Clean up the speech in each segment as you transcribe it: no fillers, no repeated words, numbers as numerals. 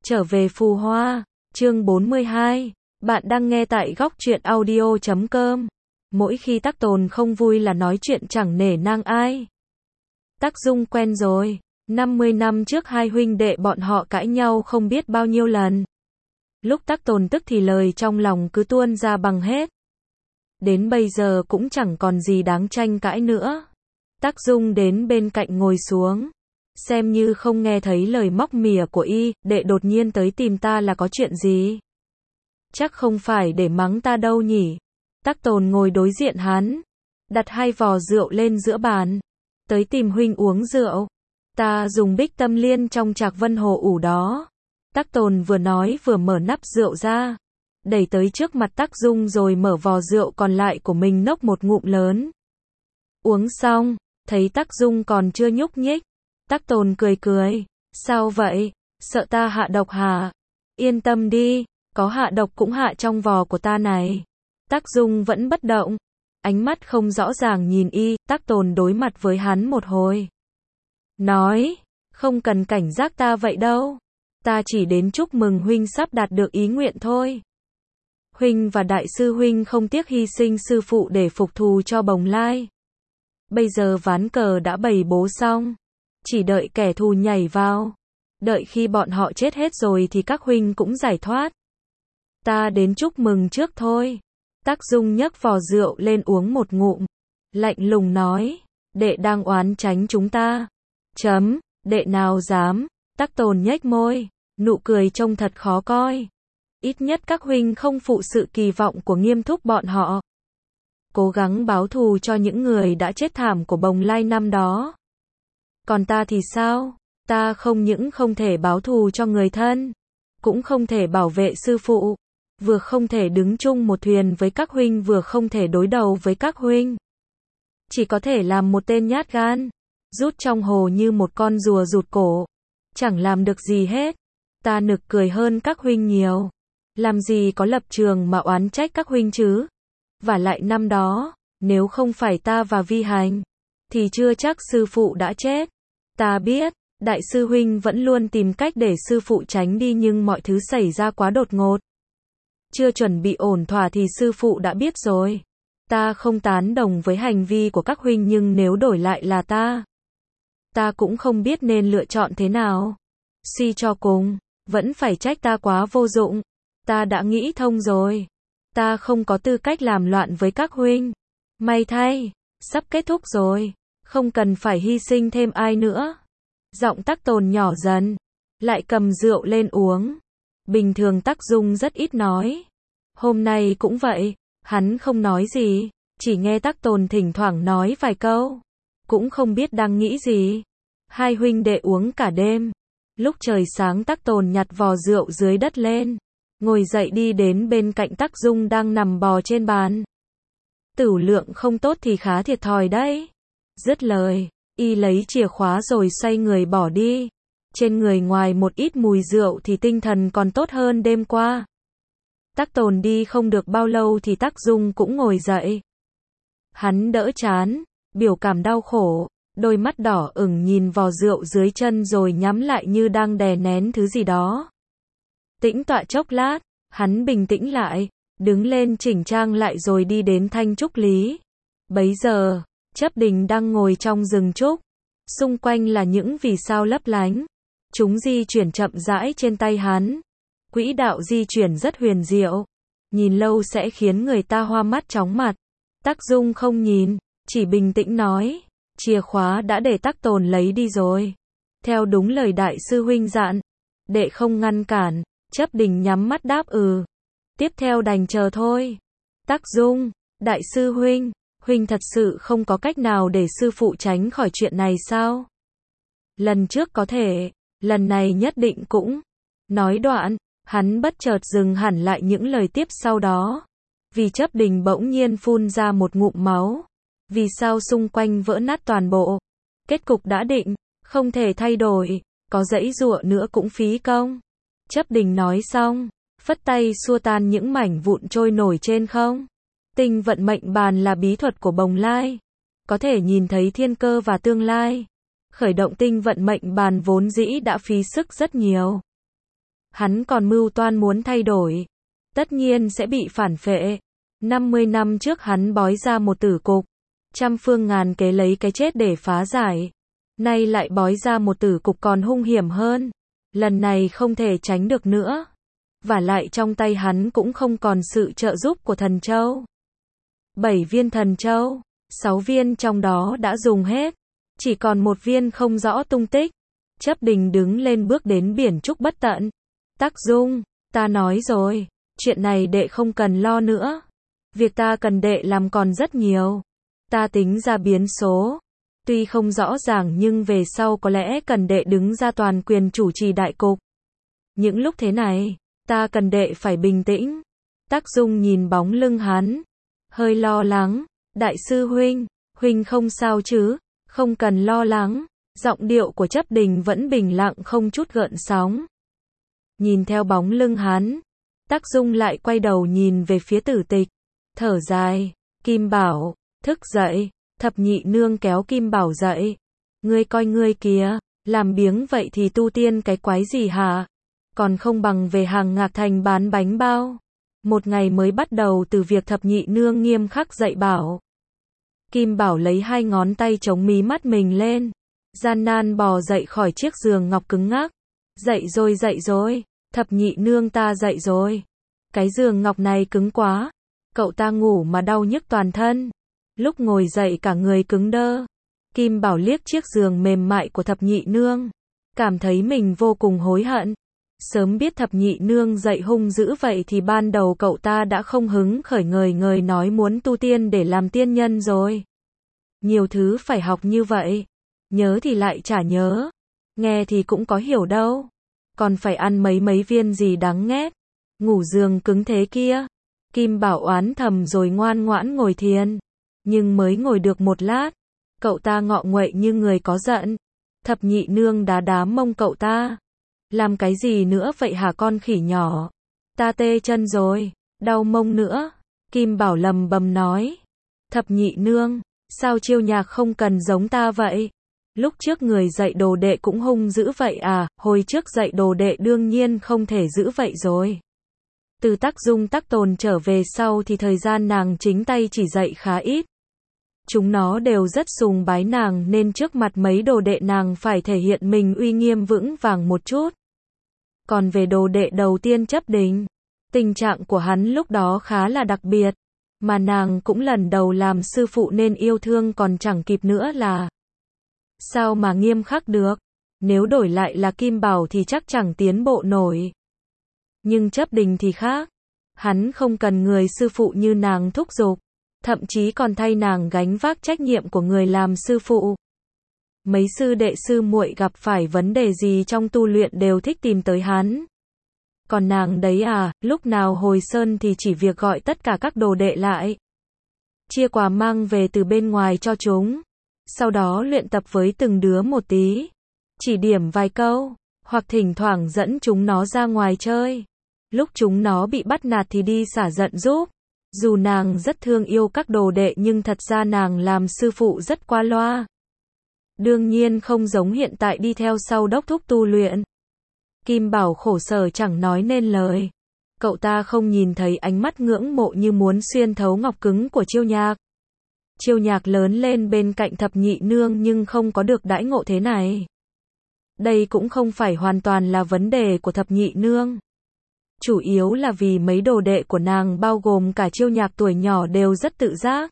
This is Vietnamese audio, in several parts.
Trở về phù hoa, chương 42. Bạn đang nghe tại góc truyện audio.com. Mỗi khi Tắc Tồn không vui là nói chuyện chẳng nể nang ai. Tắc Dung quen rồi, 50 năm trước hai huynh đệ bọn họ cãi nhau không biết bao nhiêu lần. Lúc Tắc Tồn tức thì lời trong lòng cứ tuôn ra bằng hết. Đến bây giờ cũng chẳng còn gì đáng tranh cãi nữa. Tắc Dung đến bên cạnh ngồi xuống. Xem như không nghe thấy lời móc mỉa của y, đệ đột nhiên tới tìm ta là có chuyện gì? Chắc không phải để mắng ta đâu nhỉ? Tắc Tồn ngồi đối diện hắn, đặt hai vò rượu lên giữa bàn. Tới tìm huynh uống rượu. Ta dùng Bích Tâm Liên trong Trạc Vân Hồ ủ đó. Tắc Tồn vừa nói vừa mở nắp rượu ra, đẩy tới trước mặt Tắc Dung rồi mở vò rượu còn lại của mình nốc một ngụm lớn. Uống xong, thấy Tắc Dung còn chưa nhúc nhích. Tắc Tồn cười cười, sao vậy, sợ ta hạ độc hả? Yên tâm đi, có hạ độc cũng hạ trong vò của ta này. Tắc Dung vẫn bất động, ánh mắt không rõ ràng nhìn y. Tắc Tồn đối mặt với hắn một hồi. Nói, không cần cảnh giác ta vậy đâu. Ta chỉ đến chúc mừng huynh sắp đạt được ý nguyện thôi. Huynh và đại sư huynh không tiếc hy sinh sư phụ để phục thù cho Bồng Lai. Bây giờ ván cờ đã bày bố xong. Chỉ đợi kẻ thù nhảy vào. Đợi khi bọn họ chết hết rồi thì các huynh cũng giải thoát. Ta đến chúc mừng trước thôi. Tắc Dung nhấc vò rượu lên uống một ngụm. Lạnh lùng nói. Đệ đang oán tránh chúng ta. Đệ nào dám. Tắc Tồn nhếch môi. Nụ cười trông thật khó coi. Ít nhất các huynh không phụ sự kỳ vọng của Nghiêm thúc bọn họ. Cố gắng báo thù cho những người đã chết thảm của Bồng Lai năm đó. Còn ta thì sao? Ta không những không thể báo thù cho người thân, cũng không thể bảo vệ sư phụ, vừa không thể đứng chung một thuyền với các huynh vừa không thể đối đầu với các huynh. Chỉ có thể làm một tên nhát gan, rút trong hồ như một con rùa rụt cổ, chẳng làm được gì hết. Ta nực cười hơn các huynh nhiều. Làm gì có lập trường mà oán trách các huynh chứ? Vả lại năm đó, nếu không phải ta và Vi Hành, thì chưa chắc sư phụ đã chết. Ta biết, đại sư huynh vẫn luôn tìm cách để sư phụ tránh đi nhưng mọi thứ xảy ra quá đột ngột. Chưa chuẩn bị ổn thỏa thì sư phụ đã biết rồi. Ta không tán đồng với hành vi của các huynh nhưng nếu đổi lại là ta cũng không biết nên lựa chọn thế nào. Suy cho cùng, vẫn phải trách ta quá vô dụng. Ta đã nghĩ thông rồi. Ta không có tư cách làm loạn với các huynh. May thay, sắp kết thúc rồi. Không cần phải hy sinh thêm ai nữa. Giọng Tắc Tồn nhỏ dần, lại cầm rượu lên uống. Bình thường Tắc Dung rất ít nói. Hôm nay cũng vậy, hắn không nói gì, chỉ nghe Tắc Tồn thỉnh thoảng nói vài câu. Cũng không biết đang nghĩ gì. Hai huynh đệ uống cả đêm. Lúc trời sáng Tắc Tồn nhặt vò rượu dưới đất lên, ngồi dậy đi đến bên cạnh Tắc Dung đang nằm bò trên bàn. Tửu lượng không tốt thì khá thiệt thòi đấy. Dứt lời, y lấy chìa khóa rồi xoay người bỏ đi. Trên người ngoài một ít mùi rượu thì tinh thần còn tốt hơn đêm qua. Tắc Tồn đi không được bao lâu thì Tắc Dung cũng ngồi dậy. Hắn đỡ trán, biểu cảm đau khổ, đôi mắt đỏ ửng nhìn vò rượu dưới chân rồi nhắm lại như đang đè nén thứ gì đó. Tĩnh tọa chốc lát, hắn bình tĩnh lại, đứng lên chỉnh trang lại rồi đi đến Thanh Trúc Lý. Bấy giờ, Chấp Đình đang ngồi trong rừng trúc, xung quanh là những vì sao lấp lánh. Chúng di chuyển chậm rãi trên tay hắn. Quỹ đạo di chuyển rất huyền diệu, nhìn lâu sẽ khiến người ta hoa mắt chóng mặt. Tắc Dung không nhìn, chỉ bình tĩnh nói, chìa khóa đã để Tắc Tồn lấy đi rồi. Theo đúng lời đại sư huynh dặn, đệ không ngăn cản. Chấp Đình nhắm mắt đáp ừ. Tiếp theo đành chờ thôi. Tắc Dung, đại sư huynh, huynh thật sự không có cách nào để sư phụ tránh khỏi chuyện này sao? Lần trước có thể, lần này nhất định cũng. Nói đoạn, hắn bất chợt dừng hẳn lại những lời tiếp sau đó. Vì Chấp Đình bỗng nhiên phun ra một ngụm máu. Vì sao xung quanh vỡ nát toàn bộ. Kết cục đã định, không thể thay đổi, có giãy giụa nữa cũng phí công. Chấp Đình nói xong, phất tay xua tan những mảnh vụn trôi nổi trên không. Tinh vận mệnh bàn là bí thuật của Bồng Lai, có thể nhìn thấy thiên cơ và tương lai. Khởi động tinh vận mệnh bàn vốn dĩ đã phí sức rất nhiều. Hắn còn mưu toan muốn thay đổi. Tất nhiên sẽ bị phản phệ. 50 năm trước hắn bói ra một tử cục. Trăm phương ngàn kế lấy cái chết để phá giải. Nay lại bói ra một tử cục còn hung hiểm hơn. Lần này không thể tránh được nữa. Vả lại trong tay hắn cũng không còn sự trợ giúp của thần châu. 7 viên thần châu, 6 viên trong đó đã dùng hết. Chỉ còn một viên không rõ tung tích. Chấp Đình đứng lên bước đến biển trúc bất tận. Tắc Dung, ta nói rồi, chuyện này đệ không cần lo nữa. Việc ta cần đệ làm còn rất nhiều. Ta tính ra biến số. Tuy không rõ ràng nhưng về sau có lẽ cần đệ đứng ra toàn quyền chủ trì đại cục. Những lúc thế này, ta cần đệ phải bình tĩnh. Tắc Dung nhìn bóng lưng hắn. Hơi lo lắng. Đại sư huynh, huynh không sao chứ? Không cần lo lắng. Giọng điệu của Chấp Đình vẫn bình lặng không chút gợn sóng. Nhìn theo bóng lưng hắn, Tắc Dung lại quay đầu nhìn về phía Tử Tịch. Thở dài. Kim Bảo, thức dậy. Thập nhị nương kéo Kim Bảo dậy. Ngươi coi ngươi kìa, làm biếng vậy thì tu tiên cái quái gì hả? Còn không bằng về Hàng Ngạc Thành bán bánh bao. Một ngày mới bắt đầu từ việc thập nhị nương nghiêm khắc dạy bảo. Kim Bảo lấy 2 ngón tay chống mí mắt mình lên. Gian nan bò dậy khỏi chiếc giường ngọc cứng ngắc. Dậy rồi, thập nhị nương ta dậy rồi. Cái giường ngọc này cứng quá. Cậu ta ngủ mà đau nhức toàn thân. Lúc ngồi dậy cả người cứng đơ. Kim Bảo liếc chiếc giường mềm mại của thập nhị nương. Cảm thấy mình vô cùng hối hận. Sớm biết thập nhị nương dậy hung dữ vậy thì ban đầu cậu ta đã không hứng khởi ngời nói muốn tu tiên để làm tiên nhân rồi. Nhiều thứ phải học như vậy. Nhớ thì lại chả nhớ. Nghe thì cũng có hiểu đâu. Còn phải ăn mấy viên gì đáng ghét. Ngủ giường cứng thế kia. Kim Bảo oán thầm rồi ngoan ngoãn ngồi thiền. Nhưng mới ngồi được một lát. Cậu ta ngọ nguậy như người có giận. Thập nhị nương đá mông cậu ta. Làm cái gì nữa vậy hả con khỉ nhỏ? Ta tê chân rồi, đau mông nữa. Kim Bảo lầm bầm nói. Thập nhị nương, sao Chiêu Nhạc không cần giống ta vậy? Lúc trước người dạy đồ đệ cũng hung dữ vậy à? Hồi trước dạy đồ đệ đương nhiên không thể giữ vậy rồi. Từ Tắc Dung Tắc Tồn trở về sau thì thời gian nàng chính tay chỉ dạy khá ít. Chúng nó đều rất sùng bái nàng nên trước mặt mấy đồ đệ nàng phải thể hiện mình uy nghiêm vững vàng một chút. Còn về đồ đệ đầu tiên Chấp Đình, tình trạng của hắn lúc đó khá là đặc biệt, mà nàng cũng lần đầu làm sư phụ nên yêu thương còn chẳng kịp nữa là. Sao mà nghiêm khắc được, nếu đổi lại là Kim Bảo thì chắc chẳng tiến bộ nổi. Nhưng Chấp Đình thì khác, hắn không cần người sư phụ như nàng thúc giục. Thậm chí còn thay nàng gánh vác trách nhiệm của người làm sư phụ. Mấy sư đệ sư muội gặp phải vấn đề gì trong tu luyện đều thích tìm tới hắn. Còn nàng đấy à, lúc nào hồi sơn thì chỉ việc gọi tất cả các đồ đệ lại. Chia quà mang về từ bên ngoài cho chúng. Sau đó luyện tập với từng đứa một tí. Chỉ điểm vài câu, hoặc thỉnh thoảng dẫn chúng nó ra ngoài chơi. Lúc chúng nó bị bắt nạt thì đi xả giận giúp. Dù nàng rất thương yêu các đồ đệ nhưng thật ra nàng làm sư phụ rất qua loa. Đương nhiên không giống hiện tại đi theo sau đốc thúc tu luyện. Kim Bảo khổ sở chẳng nói nên lời. Cậu ta không nhìn thấy ánh mắt ngưỡng mộ như muốn xuyên thấu ngọc cứng của Chiêu Nhạc. Chiêu Nhạc lớn lên bên cạnh thập nhị nương nhưng không có được đãi ngộ thế này. Đây cũng không phải hoàn toàn là vấn đề của thập nhị nương. Chủ yếu là vì mấy đồ đệ của nàng bao gồm cả Chiêu Nhạc tuổi nhỏ đều rất tự giác.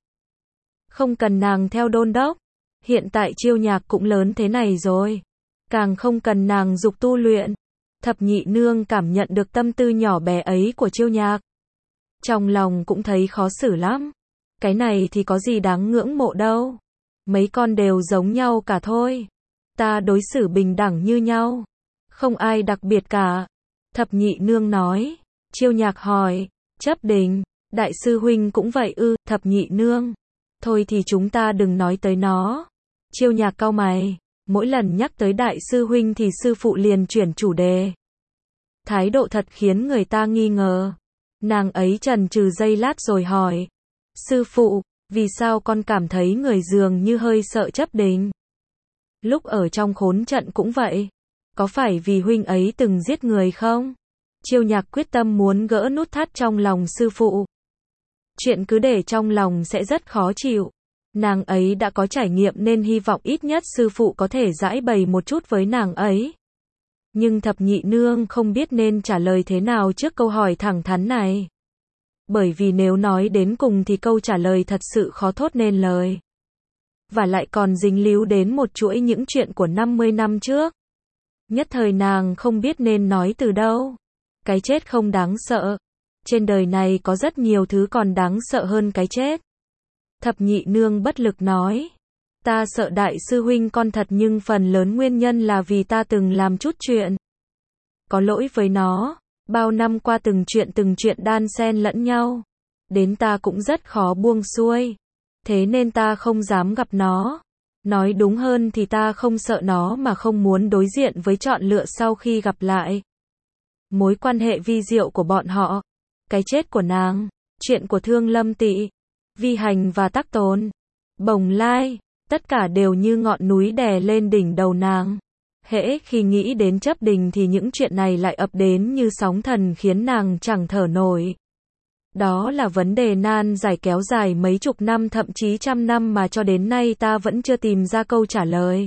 Không cần nàng theo đôn đốc. Hiện tại Chiêu Nhạc cũng lớn thế này rồi. Càng không cần nàng giục tu luyện. Thập nhị nương cảm nhận được tâm tư nhỏ bé ấy của Chiêu Nhạc. Trong lòng cũng thấy khó xử lắm. Cái này thì có gì đáng ngưỡng mộ đâu. Mấy con đều giống nhau cả thôi. Ta đối xử bình đẳng như nhau. Không ai đặc biệt cả. Thập nhị nương nói. Chiêu Nhạc hỏi. Chấp Đình, đại sư huynh cũng vậy ư? Thập nhị nương. Thôi thì chúng ta đừng nói tới nó. Chiêu Nhạc cau mày. Mỗi lần nhắc tới đại sư huynh thì sư phụ liền chuyển chủ đề. Thái độ thật khiến người ta nghi ngờ. Nàng ấy chần chừ giây lát rồi hỏi. Sư phụ, vì sao con cảm thấy người dường như hơi sợ Chấp Đình? Lúc ở trong khốn trận cũng vậy. Có phải vì huynh ấy từng giết người không? Chiêu Nhạc quyết tâm muốn gỡ nút thắt trong lòng sư phụ. Chuyện cứ để trong lòng sẽ rất khó chịu. Nàng ấy đã có trải nghiệm nên hy vọng ít nhất sư phụ có thể giãi bày một chút với nàng ấy. Nhưng thập nhị nương không biết nên trả lời thế nào trước câu hỏi thẳng thắn này. Bởi vì nếu nói đến cùng thì câu trả lời thật sự khó thốt nên lời. Và lại còn dính líu đến một chuỗi những chuyện của 50 năm trước. Nhất thời nàng không biết nên nói từ đâu. Cái chết không đáng sợ. Trên đời này có rất nhiều thứ còn đáng sợ hơn cái chết. Thập nhị nương bất lực nói. Ta sợ đại sư huynh con thật nhưng phần lớn nguyên nhân là vì ta từng làm chút chuyện. Có lỗi với nó. Bao năm qua từng chuyện đan xen lẫn nhau. Đến ta cũng rất khó buông xuôi. Thế nên ta không dám gặp nó. Nói đúng hơn thì ta không sợ nó mà không muốn đối diện với chọn lựa sau khi gặp lại. Mối quan hệ vi diệu của bọn họ. Cái chết của nàng. Chuyện của Thương Lâm Tị. Vi Hành và Tắc Tồn. Bồng Lai. Tất cả đều như ngọn núi đè lên đỉnh đầu nàng. Hễ khi nghĩ đến Chấp Đình thì những chuyện này lại ập đến như sóng thần khiến nàng chẳng thở nổi. Đó là vấn đề nan giải kéo dài mấy chục năm thậm chí trăm năm mà cho đến nay ta vẫn chưa tìm ra câu trả lời.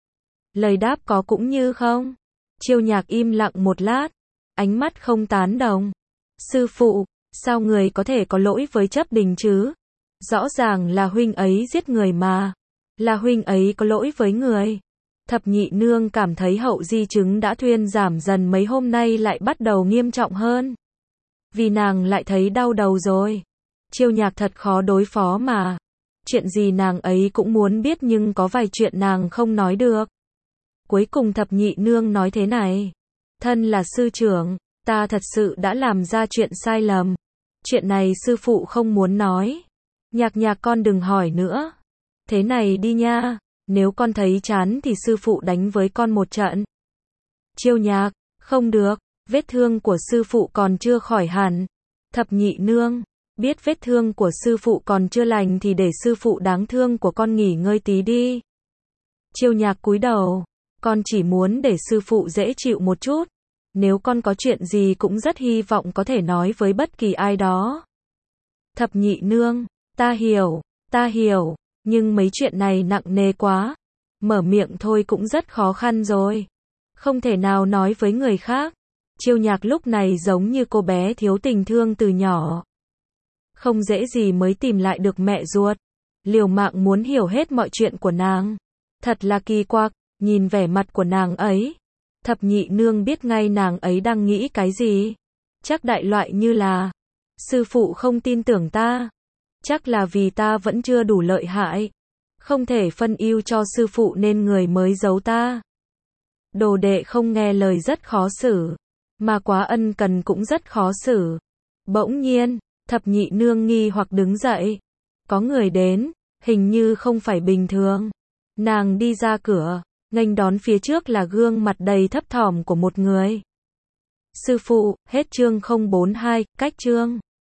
Lời đáp có cũng như không. Chiêu Nhạc im lặng một lát. Ánh mắt không tán đồng. Sư phụ, sao người có thể có lỗi với Chấp Đình chứ? Rõ ràng là huynh ấy giết người mà. Là huynh ấy có lỗi với người. Thập nhị nương cảm thấy hậu di chứng đã thuyên giảm dần mấy hôm nay lại bắt đầu nghiêm trọng hơn. Vì nàng lại thấy đau đầu rồi. Chiêu Nhạc thật khó đối phó mà. Chuyện gì nàng ấy cũng muốn biết nhưng có vài chuyện nàng không nói được. Cuối cùng thập nhị nương nói thế này. Thân là sư trưởng, ta thật sự đã làm ra chuyện sai lầm. Chuyện này sư phụ không muốn nói. Nhạc Nhạc con đừng hỏi nữa. Thế này đi nha. Nếu con thấy chán thì sư phụ đánh với con một trận. Chiêu Nhạc, không được. Vết thương của sư phụ còn chưa khỏi hẳn. Thập nhị nương, biết vết thương của sư phụ còn chưa lành thì để sư phụ đáng thương của con nghỉ ngơi tí đi. Chiêu Nhạc cúi đầu, con chỉ muốn để sư phụ dễ chịu một chút. Nếu con có chuyện gì cũng rất hy vọng có thể nói với bất kỳ ai đó. Thập nhị nương, ta hiểu, nhưng mấy chuyện này nặng nề quá. Mở miệng thôi cũng rất khó khăn rồi. Không thể nào nói với người khác. Chiêu Nhạc lúc này giống như cô bé thiếu tình thương từ nhỏ. Không dễ gì mới tìm lại được mẹ ruột. Liều mạng muốn hiểu hết mọi chuyện của nàng. Thật là kỳ quặc, nhìn vẻ mặt của nàng ấy. Thập nhị nương biết ngay nàng ấy đang nghĩ cái gì. Chắc đại loại như là, sư phụ không tin tưởng ta. Chắc là vì ta vẫn chưa đủ lợi hại. Không thể phân ưu cho sư phụ nên người mới giấu ta. Đồ đệ không nghe lời rất khó xử. Mà quá ân cần cũng rất khó xử. Bỗng nhiên, thập nhị nương nghi hoặc đứng dậy. Có người đến, hình như không phải bình thường. Nàng đi ra cửa, nghênh đón phía trước là gương mặt đầy thấp thỏm của một người. Sư phụ, hết chương 042, cách chương.